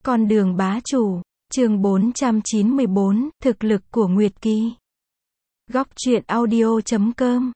Con đường bá chủ, chương 494, thực lực của Nguyệt Kỳ. Góc truyện audio.com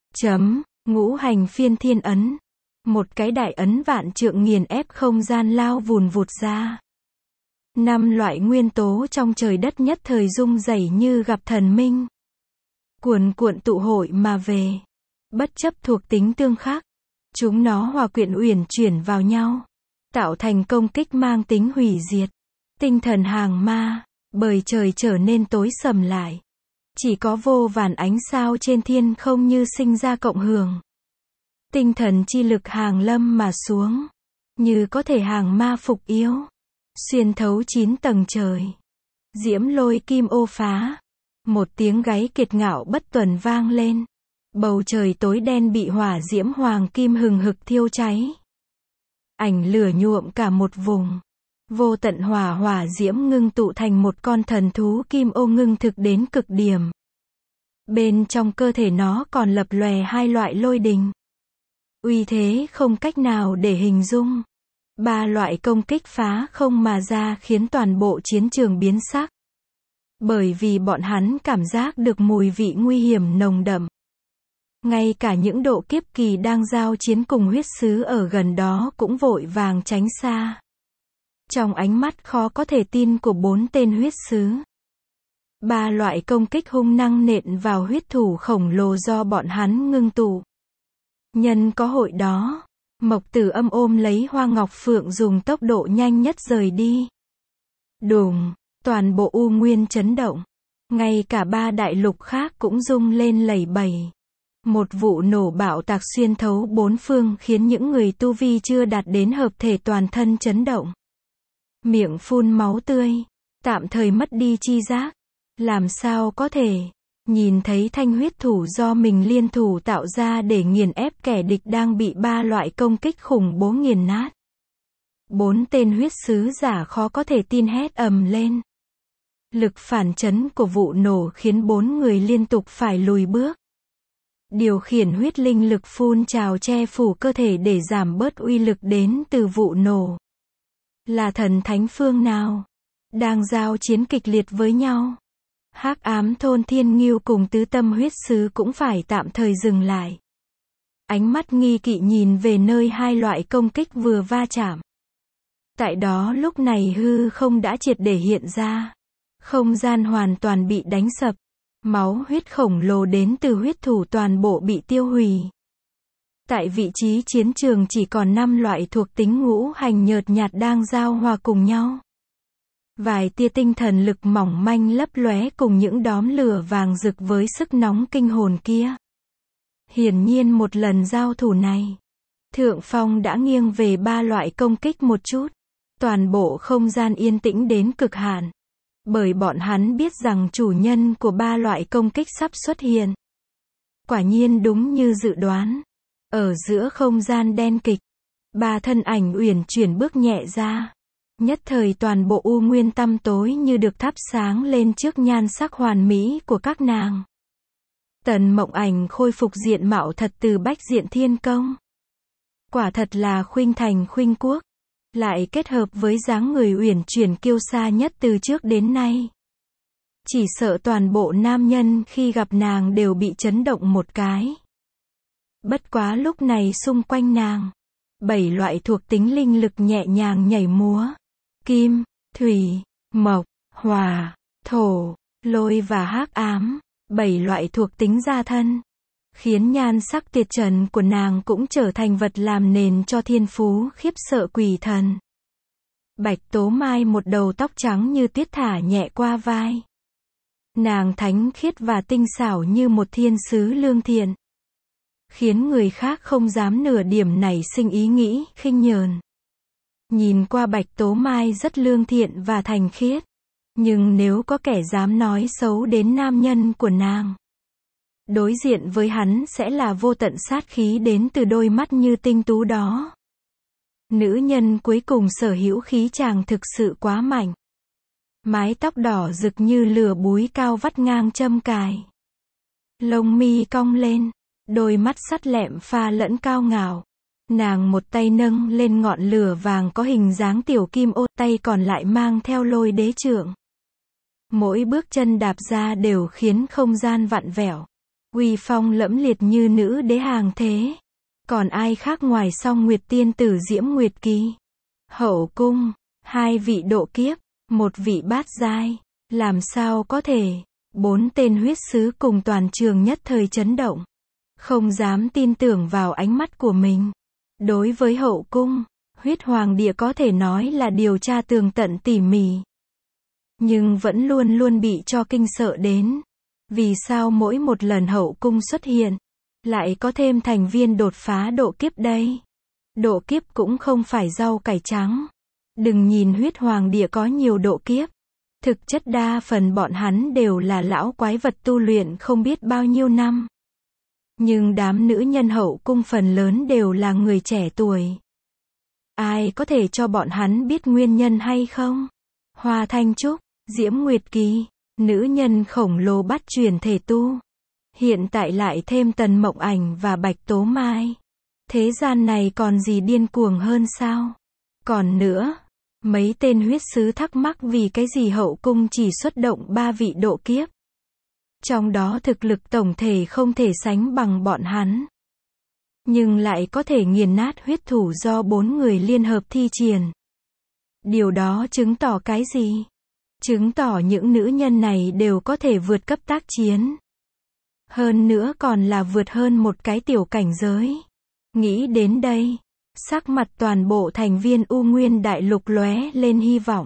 Ngũ hành phiên thiên ấn. Một cái đại ấn vạn trượng nghiền ép không gian lao vùn vụt ra. 5 loại nguyên tố trong trời đất nhất thời rung rẩy như gặp thần minh. Cuồn cuộn tụ hội mà về. Bất chấp thuộc tính tương khắc, chúng nó hòa quyện uyển chuyển vào nhau, tạo thành công kích mang tính hủy diệt. Tinh thần hàng ma, bời trời trở nên tối sầm lại. Chỉ có vô vàn ánh sao trên thiên không như sinh ra cộng hưởng. Tinh thần chi lực hàng lâm mà xuống, như có thể hàng ma phục yếu, xuyên thấu 9 tầng trời. Diễm lôi kim ô phá. Một tiếng gáy kiệt ngạo bất tuần vang lên. Bầu trời tối đen bị hỏa diễm hoàng kim hừng hực thiêu cháy. Ảnh lửa nhuộm cả một vùng. Vô tận hỏa diễm ngưng tụ thành một con thần thú kim ô ngưng thực đến cực điểm. Bên trong cơ thể nó còn lập lòe 2 loại lôi đình. Uy thế không cách nào để hình dung. 3 loại công kích phá không mà ra khiến toàn bộ chiến trường biến sắc. Bởi vì bọn hắn cảm giác được mùi vị nguy hiểm nồng đậm. Ngay cả những độ kiếp kỳ đang giao chiến cùng huyết sứ ở gần đó cũng vội vàng tránh xa. Trong ánh mắt khó có thể tin của 4 tên huyết sứ. 3 loại công kích hung năng nện vào huyết thủ khổng lồ do bọn hắn ngưng tụ. Nhân có hội đó, Mộc Tử Âm ôm lấy Hoa Ngọc Phượng dùng tốc độ nhanh nhất rời đi. Đùng, toàn bộ U Nguyên chấn động. Ngay cả 3 đại lục khác cũng rung lên lẩy bẩy. Một vụ nổ bạo tạc xuyên thấu 4 phương khiến những người tu vi chưa đạt đến hợp thể toàn thân chấn động. Miệng phun máu tươi, tạm thời mất đi chi giác. Làm sao có thể, nhìn thấy thanh huyết thủ do mình liên thủ tạo ra để nghiền ép kẻ địch đang bị 3 loại công kích khủng bố nghiền nát. 4 tên huyết sứ giả khó có thể tin hét ầm lên. Lực phản chấn của vụ nổ khiến 4 người liên tục phải lùi bước. Điều khiển huyết linh lực phun trào che phủ cơ thể để giảm bớt uy lực đến từ vụ nổ. Là thần thánh phương nào đang giao chiến kịch liệt với nhau? Hắc ám thôn thiên nghiêu cùng tứ tâm huyết sứ cũng phải tạm thời dừng lại. Ánh mắt nghi kỵ nhìn về nơi 2 loại công kích vừa va chạm. Tại đó lúc này hư không đã triệt để hiện ra. Không gian hoàn toàn bị đánh sập. Máu huyết khổng lồ đến từ huyết thủ toàn bộ bị tiêu hủy. Tại vị trí chiến trường chỉ còn 5 loại thuộc tính ngũ hành nhợt nhạt đang giao hòa cùng nhau. Vài tia tinh thần lực mỏng manh lấp lóe cùng những đốm lửa vàng rực với sức nóng kinh hồn kia. Hiển nhiên một lần giao thủ này, thượng phong đã nghiêng về 3 loại công kích một chút. Toàn bộ không gian yên tĩnh đến cực hạn. Bởi bọn hắn biết rằng chủ nhân của 3 loại công kích sắp xuất hiện. Quả nhiên đúng như dự đoán. Ở giữa không gian đen kịch, 3 thân ảnh uyển chuyển bước nhẹ ra. Nhất thời toàn bộ U Nguyên tăm tối như được thắp sáng lên trước nhan sắc hoàn mỹ của các nàng. Tần Mộng Ảnh khôi phục diện mạo thật từ Bách Diện Thiên Công. Quả thật là khuynh thành khuynh quốc. Lại kết hợp với dáng người uyển chuyển kiêu sa nhất từ trước đến nay. Chỉ sợ toàn bộ nam nhân khi gặp nàng đều bị chấn động một cái. Bất quá lúc này xung quanh nàng, 7 loại thuộc tính linh lực nhẹ nhàng nhảy múa. Kim, thủy, mộc, hỏa, thổ, lôi và hắc ám. 7 loại thuộc tính gia thân. Khiến nhan sắc tuyệt trần của nàng cũng trở thành vật làm nền cho thiên phú khiếp sợ quỷ thần. Bạch Tố Mai một đầu tóc trắng như tuyết thả nhẹ qua vai. Nàng thánh khiết và tinh xảo như một thiên sứ lương thiện. Khiến người khác không dám nửa điểm nảy sinh ý nghĩ khinh nhờn. Nhìn qua Bạch Tố Mai rất lương thiện và thành khiết. Nhưng nếu có kẻ dám nói xấu đến nam nhân của nàng, đối diện với hắn sẽ là vô tận sát khí đến từ đôi mắt như tinh tú đó. Nữ nhân cuối cùng sở hữu khí chàng thực sự quá mạnh. Mái tóc đỏ rực như lửa búi cao vắt ngang châm cài. Lông mi cong lên, đôi mắt sắt lẹm pha lẫn cao ngạo. Nàng một tay nâng lên ngọn lửa vàng có hình dáng tiểu kim ô, tay còn lại mang theo lôi đế trượng. Mỗi bước chân đạp ra đều khiến không gian vặn vẹo. Uy phong lẫm liệt như nữ đế hàng thế. Còn ai khác ngoài Song Nguyệt tiên tử Diễm Nguyệt Kỳ. Hậu cung, 2 vị độ kiếp, 1 vị bát giai. Làm sao có thể? 4 tên huyết sứ cùng toàn trường nhất thời chấn động. Không dám tin tưởng vào ánh mắt của mình. Đối với hậu cung, huyết hoàng địa có thể nói là điều tra tường tận tỉ mỉ. Nhưng vẫn luôn luôn bị cho kinh sợ đến. Vì sao mỗi một lần hậu cung xuất hiện, lại có thêm thành viên đột phá độ kiếp đây? Độ kiếp cũng không phải rau cải trắng. Đừng nhìn huyết hoàng địa có nhiều độ kiếp. Thực chất đa phần bọn hắn đều là lão quái vật tu luyện không biết bao nhiêu năm. Nhưng đám nữ nhân hậu cung phần lớn đều là người trẻ tuổi. Ai có thể cho bọn hắn biết nguyên nhân hay không? Hoa Thanh Trúc, Diễm Nguyệt Kỳ, nữ nhân khổng lồ bắt chuyển thể tu. Hiện tại lại thêm Tần Mộng Ảnh và Bạch Tố Mai. Thế gian này còn gì điên cuồng hơn sao? Còn nữa, mấy tên huyết sứ thắc mắc vì cái gì hậu cung chỉ xuất động 3 vị độ kiếp. Trong đó thực lực tổng thể không thể sánh bằng bọn hắn. Nhưng lại có thể nghiền nát huyết thủ do 4 người liên hợp thi triển. Điều đó chứng tỏ cái gì? Chứng tỏ những nữ nhân này đều có thể vượt cấp tác chiến. Hơn nữa còn là vượt hơn một cái tiểu cảnh giới. Nghĩ đến đây, sắc mặt toàn bộ thành viên U Nguyên Đại Lục lóe lên hy vọng.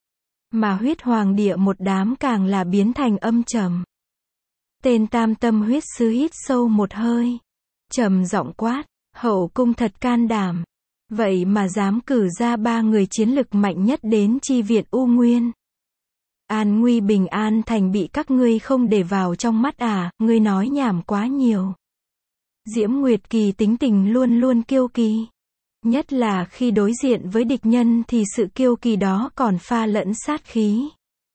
Mà huyết hoàng địa một đám càng là biến thành âm trầm. Tên tam tâm huyết sứ hít sâu một hơi. Trầm giọng quát, hậu cung thật can đảm. Vậy mà dám cử ra 3 người chiến lực mạnh nhất đến chi viện U Nguyên. An nguy bình an thành bị các ngươi không để vào trong mắt à, ngươi nói nhảm quá nhiều. Diễm Nguyệt Kỳ tính tình luôn luôn kiêu kỳ. Nhất là khi đối diện với địch nhân thì sự kiêu kỳ đó còn pha lẫn sát khí.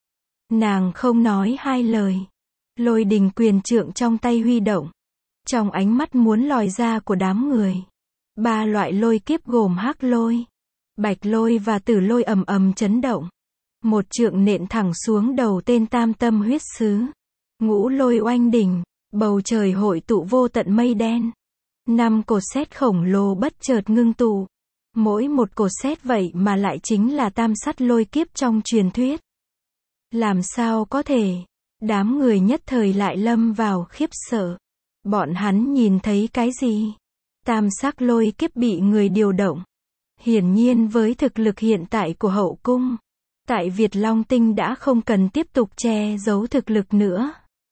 Nàng không nói 2 lời. Lôi đình quyền trượng trong tay huy động. Trong ánh mắt muốn lòi ra của đám người. 3 loại lôi kiếp gồm hắc lôi, bạch lôi và tử lôi ầm ầm chấn động. Một trượng nện thẳng xuống đầu tên tam tâm huyết sứ. Ngũ lôi oanh đỉnh, bầu trời hội tụ vô tận mây đen. 5 cột sét khổng lồ bất chợt ngưng tụ. Mỗi một cột sét vậy mà lại chính là tam sắt lôi kiếp trong truyền thuyết. Làm sao có thể? Đám người nhất thời lại lâm vào khiếp sợ. Bọn hắn nhìn thấy cái gì? Tam sắc lôi kiếp bị người điều động. Hiển nhiên với thực lực hiện tại của hậu cung, tại Việt Long Tinh đã không cần tiếp tục che giấu thực lực nữa.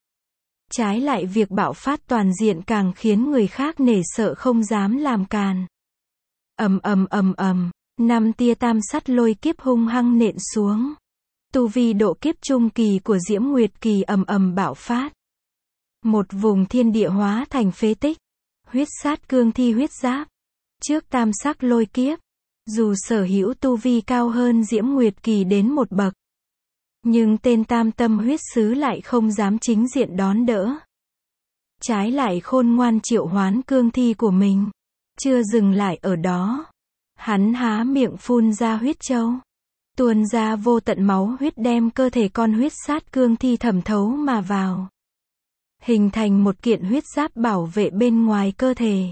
Trái lại việc bạo phát toàn diện càng khiến người khác nể sợ không dám làm càn. Ầm ầm ầm ầm, 5 tia tam sắt lôi kiếp hung hăng nện xuống. Tu vi độ kiếp trung kỳ của Diễm Nguyệt Kỳ ầm ầm bạo phát. Một vùng thiên địa hóa thành phế tích. Huyết sát cương thi huyết giáp. Trước tam sắc lôi kiếp, dù sở hữu tu vi cao hơn Diễm Nguyệt Kỳ đến một bậc, nhưng tên tam tâm huyết sứ lại không dám chính diện đón đỡ. Trái lại khôn ngoan triệu hoán cương thi của mình. Chưa dừng lại ở đó. Hắn há miệng phun ra huyết châu. Tuôn ra vô tận máu huyết đem cơ thể con huyết sát cương thi thẩm thấu mà vào. Hình thành một kiện huyết giáp bảo vệ bên ngoài cơ thể.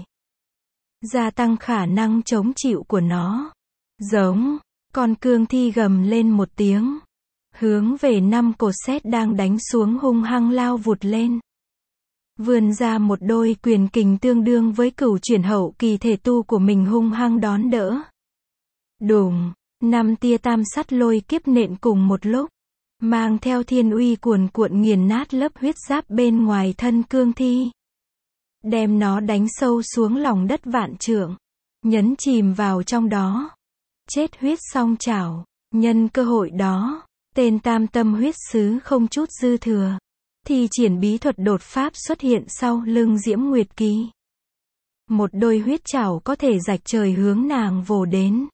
Gia tăng khả năng chống chịu của nó. Giống, con cương thi gầm lên một tiếng. Hướng về 5 cột sét đang đánh xuống hung hăng lao vụt lên. Vươn ra một đôi quyền kình tương đương với cửu chuyển hậu kỳ thể tu của mình hung hăng đón đỡ. Đùng, 5 tia tam sắt lôi kiếp nện cùng một lúc. Mang theo thiên uy cuồn cuộn nghiền nát lớp huyết giáp bên ngoài thân cương thi. Đem nó đánh sâu xuống lòng đất vạn trượng. Nhấn chìm vào trong đó. Chết huyết song chảo. Nhân cơ hội đó, tên tam tâm huyết sứ không chút dư thừa. Thi triển bí thuật đột pháp xuất hiện sau lưng Diễm Nguyệt Kỳ. Một đôi huyết chảo có thể rạch trời hướng nàng vồ đến.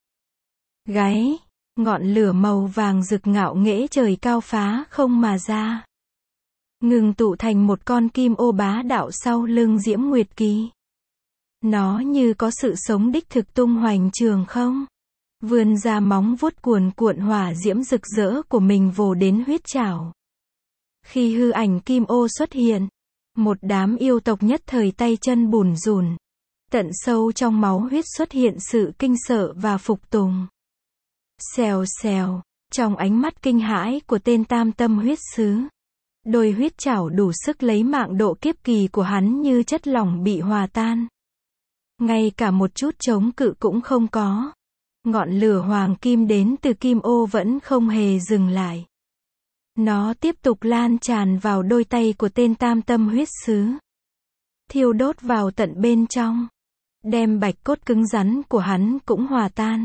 Gáy, ngọn lửa màu vàng rực ngạo nghễ trời cao phá không mà ra. Ngừng tụ thành một con kim ô bá đạo sau lưng Diễm Nguyệt Kỳ. Nó như có sự sống đích thực tung hoành trường không. Vươn ra móng vuốt cuồn cuộn hỏa diễm rực rỡ của mình vồ đến huyết trảo. Khi hư ảnh Kim Ô xuất hiện, một đám yêu tộc nhất thời tay chân bùn rùn. Tận sâu trong máu huyết xuất hiện sự kinh sợ và phục tùng. Xèo xèo, trong ánh mắt kinh hãi của tên tam tâm huyết sứ. Đôi huyết trảo đủ sức lấy mạng độ kiếp kỳ của hắn như chất lỏng bị hòa tan. Ngay cả một chút chống cự cũng không có. Ngọn lửa hoàng kim đến từ Kim Ô vẫn không hề dừng lại. Nó tiếp tục lan tràn vào đôi tay của tên tam tâm huyết sứ. Thiêu đốt vào tận bên trong. Đem bạch cốt cứng rắn của hắn cũng hòa tan.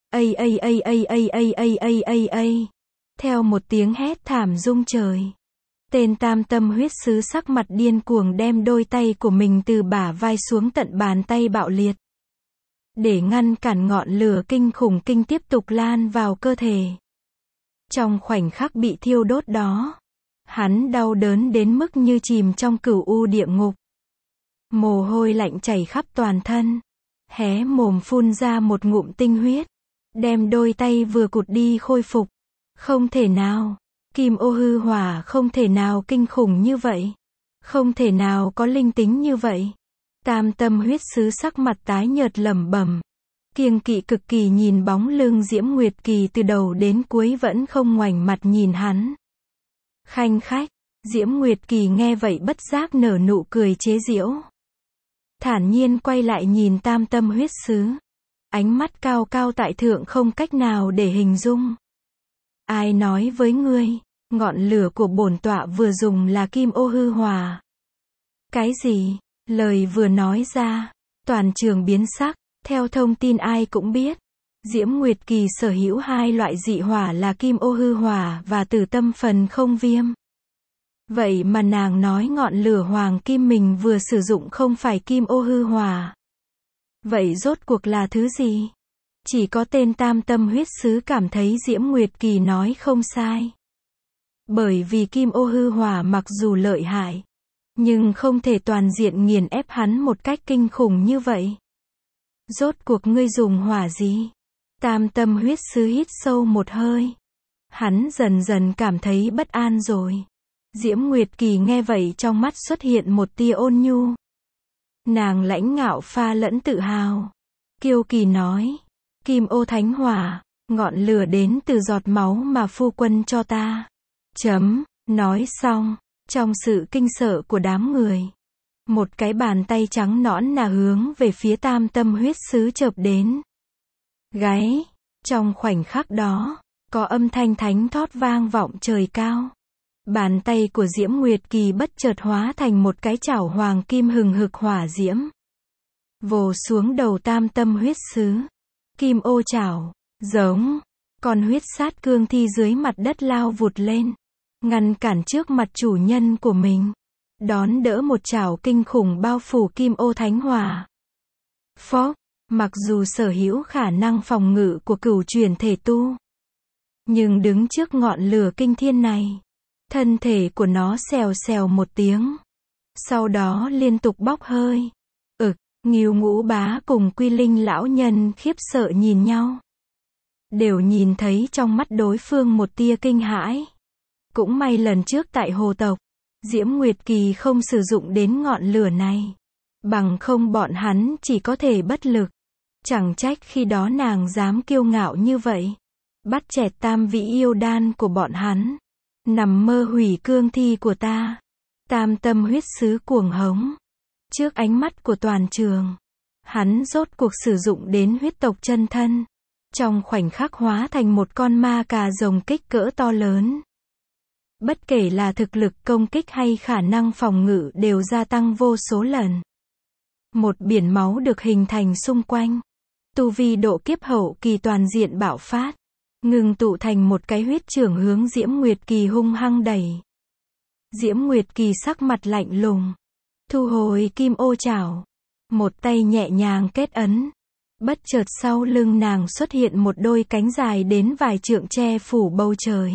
Theo một tiếng hét thảm rung trời. Tên tam tâm huyết sứ sắc mặt điên cuồng đem đôi tay của mình từ bả vai xuống tận bàn tay bạo liệt. Để ngăn cản ngọn lửa kinh khủng kinh tiếp tục lan vào cơ thể. Trong khoảnh khắc bị thiêu đốt đó, hắn đau đớn đến mức như chìm trong cửu u địa ngục. Mồ hôi lạnh chảy khắp toàn thân. Hé mồm phun ra một ngụm tinh huyết. Đem đôi tay vừa cụt đi khôi phục. Không thể nào. Kim Ô hư hỏa không thể nào kinh khủng như vậy. Không thể nào có linh tính như vậy. Tam tâm huyết sứ sắc mặt tái nhợt lẩm bẩm. Kiêng kỵ cực kỳ nhìn bóng lưng Diễm Nguyệt Kỳ từ đầu đến cuối vẫn không ngoảnh mặt nhìn hắn. Khanh khách, Diễm Nguyệt Kỳ nghe vậy bất giác nở nụ cười chế giễu. Thản nhiên quay lại nhìn tam tâm huyết sứ. Ánh mắt cao cao tại thượng không cách nào để hình dung. Ai nói với ngươi, ngọn lửa của bổn tọa vừa dùng là Kim Ô hư hỏa? Cái gì? Lời vừa nói ra, toàn trường biến sắc. Theo thông tin ai cũng biết, Diễm Nguyệt Kỳ sở hữu hai loại dị hỏa là Kim Ô hư hỏa và Tử Tâm Phần Không Viêm. Vậy mà nàng nói ngọn lửa hoàng kim mình vừa sử dụng không phải Kim Ô hư hỏa. Vậy rốt cuộc là thứ gì? Chỉ có tên tam tâm huyết sứ cảm thấy Diễm Nguyệt Kỳ nói không sai. Bởi vì Kim Ô hư hỏa mặc dù lợi hại, nhưng không thể toàn diện nghiền ép hắn một cách kinh khủng như vậy. Rốt cuộc ngươi dùng hỏa gì? Tam tâm huyết sứ hít sâu một hơi. Hắn dần dần cảm thấy bất an rồi. Diễm Nguyệt Kỳ nghe vậy trong mắt xuất hiện một tia ôn nhu. Nàng lãnh ngạo pha lẫn tự hào. Kiêu kỳ nói. Kim Ô thánh hỏa, ngọn lửa đến từ giọt máu mà phu quân cho ta. Nói xong, trong sự kinh sợ của đám người. Một cái bàn tay trắng nõn nà hướng về phía tam tâm huyết sứ chộp đến. Gáy, trong khoảnh khắc đó, có âm thanh thánh thót vang vọng trời cao. Bàn tay của Diễm Nguyệt Kỳ bất chợt hóa thành một cái chảo hoàng kim hừng hực hỏa diễm. Vồ xuống đầu tam tâm huyết sứ. Kim Ô chảo, giống, con huyết sát cương thi dưới mặt đất lao vụt lên. Ngăn cản trước mặt chủ nhân của mình. Đón đỡ một chảo kinh khủng bao phủ Kim Ô thánh hỏa. Phốc, mặc dù sở hữu khả năng phòng ngự của cửu chuyển thể tu, nhưng đứng trước ngọn lửa kinh thiên này, thân thể của nó xèo xèo một tiếng. Sau đó liên tục bốc hơi. Ngưu Ngũ Bá cùng Quy Linh lão nhân khiếp sợ nhìn nhau. Đều nhìn thấy trong mắt đối phương một tia kinh hãi. Cũng may lần trước tại hồ tộc, Diễm Nguyệt Kỳ không sử dụng đến ngọn lửa này. Bằng không bọn hắn chỉ có thể bất lực. Chẳng trách khi đó nàng dám kiêu ngạo như vậy. Bắt chẹt tam vị yêu đan của bọn hắn. Nằm mơ hủy cương thi của ta. Tam tâm huyết sứ cuồng hống. Trước ánh mắt của toàn trường, hắn rốt cuộc sử dụng đến huyết tộc chân thân. Trong khoảnh khắc hóa thành một con ma cà rồng kích cỡ to lớn. Bất kể là thực lực công kích hay khả năng phòng ngự đều gia tăng vô số lần. Một biển máu được hình thành xung quanh. Tu vi độ kiếp hậu kỳ toàn diện bạo phát. Ngừng tụ thành một cái huyết chưởng hướng Diễm Nguyệt Kỳ hung hăng đẩy. Diễm Nguyệt Kỳ sắc mặt lạnh lùng. Thu hồi Kim Ô chảo. Một tay nhẹ nhàng kết ấn. Bất chợt sau lưng nàng xuất hiện một đôi cánh dài đến vài trượng che phủ bầu trời.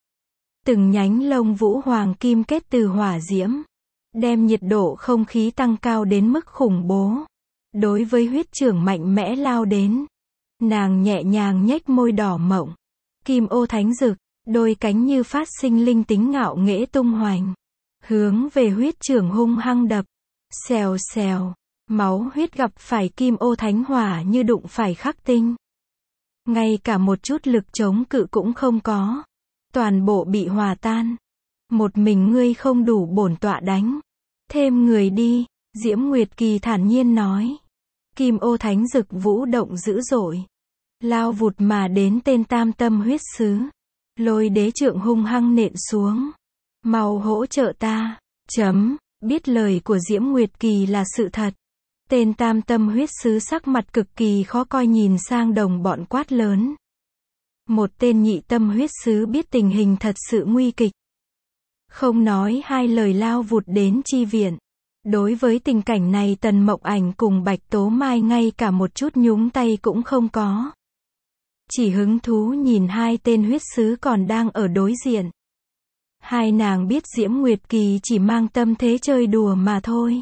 Từng nhánh lông vũ hoàng kim kết từ hỏa diễm. Đem nhiệt độ không khí tăng cao đến mức khủng bố. đối với huyết trưởng mạnh mẽ lao đến. Nàng nhẹ nhàng nhếch môi đỏ mọng. Kim ô thánh dực, đôi cánh như phát sinh linh tính ngạo nghễ tung hoành. Hướng về huyết trưởng hung hăng đập. Xèo xèo, máu huyết gặp phải kim ô thánh hỏa như đụng phải khắc tinh. Ngay cả một chút lực chống cự cũng không có. Toàn bộ bị hòa tan. Một mình ngươi không đủ bổn tọa đánh. Thêm người đi, Diễm Nguyệt Kỳ thản nhiên nói. Kim ô thánh dực vũ động dữ dội. Lao vụt mà đến tên tam tâm huyết sứ. Lôi đế trượng hung hăng nện xuống. Mau hỗ trợ ta. Biết lời của Diễm Nguyệt Kỳ là sự thật. Tên tam tâm huyết sứ sắc mặt cực kỳ khó coi nhìn sang đồng bọn quát lớn. Một tên nhị tâm huyết sứ biết tình hình thật sự nguy kịch. Không nói hai lời lao vụt đến chi viện. Đối với tình cảnh này Tần Mộng Ảnh cùng Bạch Tố Mai ngay cả một chút nhúng tay cũng không có. Chỉ hứng thú nhìn hai tên huyết sứ còn đang ở đối diện. Hai nàng biết Diễm Nguyệt Kỳ chỉ mang tâm thế chơi đùa mà thôi.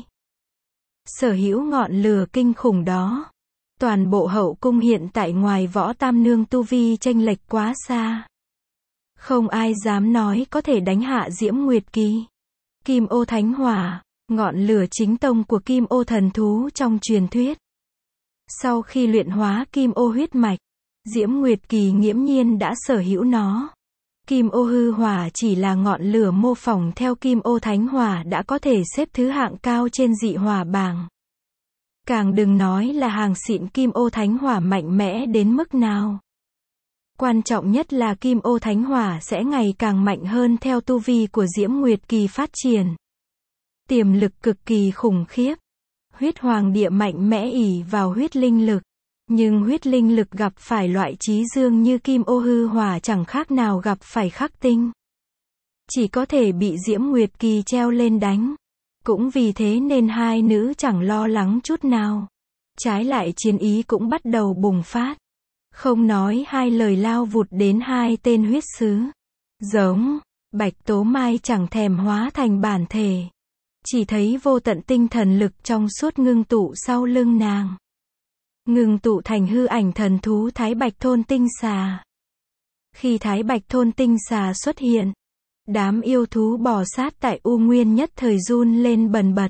Sở hữu ngọn lửa kinh khủng đó. Toàn bộ hậu cung hiện tại ngoài Võ Tam Nương tu vi chênh lệch quá xa. Không ai dám nói có thể đánh hạ Diễm Nguyệt Kỳ. Kim ô thánh hỏa, ngọn lửa chính tông của kim ô thần thú trong truyền thuyết. Sau khi luyện hóa kim ô huyết mạch, Diễm Nguyệt Kỳ nghiễm nhiên đã sở hữu nó. Kim ô hư hỏa chỉ là ngọn lửa mô phỏng theo kim ô thánh hỏa đã có thể xếp thứ hạng cao trên dị hỏa bảng. Càng đừng nói là hàng xịn kim ô thánh hỏa mạnh mẽ đến mức nào. Quan trọng nhất là kim ô thánh hỏa sẽ ngày càng mạnh hơn theo tu vi của Diễm Nguyệt Kỳ phát triển. Tiềm lực cực kỳ khủng khiếp. Huyết hoàng địa mạnh mẽ ỷ vào huyết linh lực. Nhưng huyết linh lực gặp phải loại trí dương như kim ô hư hỏa chẳng khác nào gặp phải khắc tinh. Chỉ có thể bị Diễm Nguyệt Kỳ treo lên đánh. Cũng vì thế nên hai nữ chẳng lo lắng chút nào. Trái lại chiến ý cũng bắt đầu bùng phát. Không nói hai lời lao vụt đến hai tên huyết sứ. Giống, Bạch Tố Mai chẳng thèm hóa thành bản thể. Chỉ thấy vô tận tinh thần lực trong suốt ngưng tụ sau lưng nàng. Ngưng tụ thành hư ảnh thần thú Thái Bạch Thôn Tinh Xà. Khi Thái Bạch Thôn Tinh Xà xuất hiện, đám yêu thú bò sát tại U Nguyên nhất thời run lên bần bật.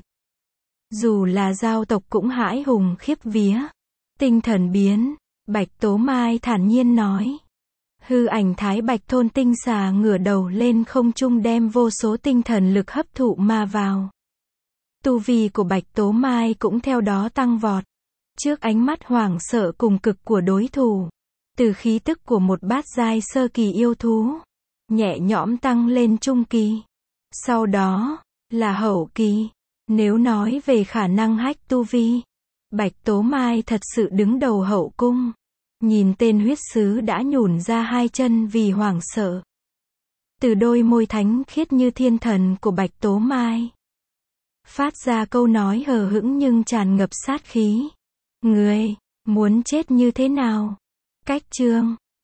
Dù là giao tộc cũng hãi hùng khiếp vía. Tinh thần biến, Bạch Tố Mai thản nhiên nói. Hư ảnh Thái Bạch Thôn Tinh Xà ngửa đầu lên không trung đem vô số tinh thần lực hấp thụ mà vào. Tu vi của Bạch Tố Mai cũng theo đó tăng vọt. Trước ánh mắt hoảng sợ cùng cực của đối thủ, từ khí tức của một bát giai sơ kỳ yêu thú, nhẹ nhõm tăng lên trung kỳ. Sau đó, là hậu kỳ. Nếu nói về khả năng hách tu vi, Bạch Tố Mai thật sự đứng đầu hậu cung. Nhìn tên huyết sứ đã nhủn ra hai chân vì hoảng sợ. Từ đôi môi thánh khiết như thiên thần của Bạch Tố Mai, phát ra câu nói hờ hững nhưng tràn ngập sát khí. Ngươi, muốn chết như thế nào? Cách chương